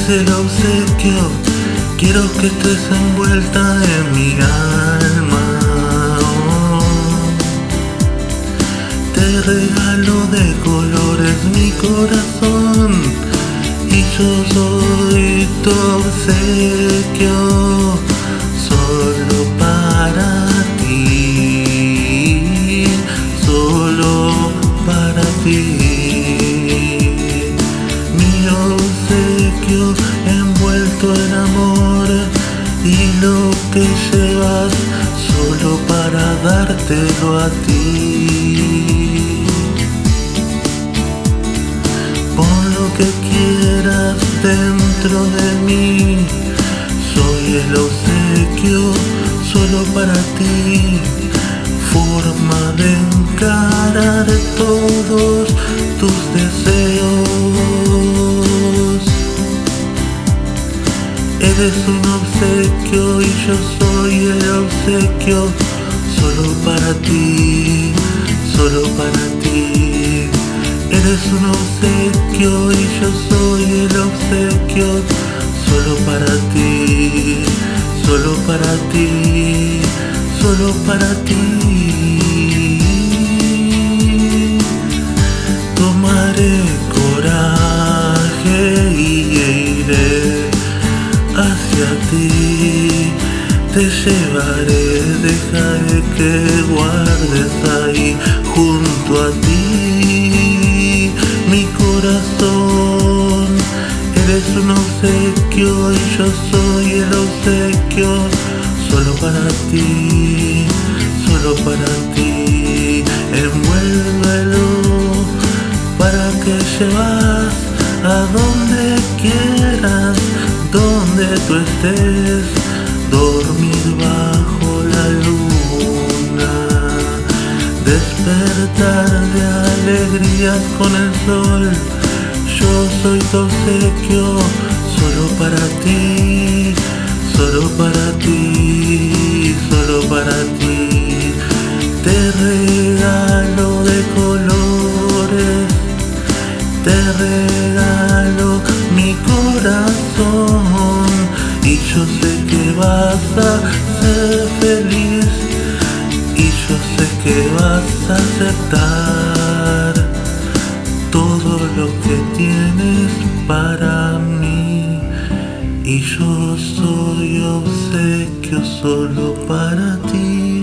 el obsequio, quiero que estés envuelta en mi alma. Te regalo de colores mi corazón y yo soy tu obsequio, solo para ti, solo para ti. Mi obsequio envuelto en amor y lo que llevas solo para dártelo a ti. Pon lo que quieras dentro de mí, soy el obsequio solo para ti. Forma de encarar todos tus deseos. Eres un obsequio y yo soy el obsequio, solo para ti, solo para ti. Eres un obsequio y yo soy el obsequio, solo para ti, solo para ti, solo para ti. Tomaré coraje y iré hacia ti, te llevaré, dejaré que guardes ahí junto a ti mi corazón. Eres un obsequio y yo soy el obsequio, solo para ti, solo para ti. Envuélvelo para que llevas a donde quieras, donde tú estés, dormir bajo la luna, despertar de alegrías con el sol. Yo soy tu obsequio, solo para ti, solo para ti, solo para ti. Te regalo de colores, te regalo mi corazón y yo sé que vas a ser feliz y yo sé que vas a aceptar todo lo que tienes para mí y yo soy obsequio solo para ti.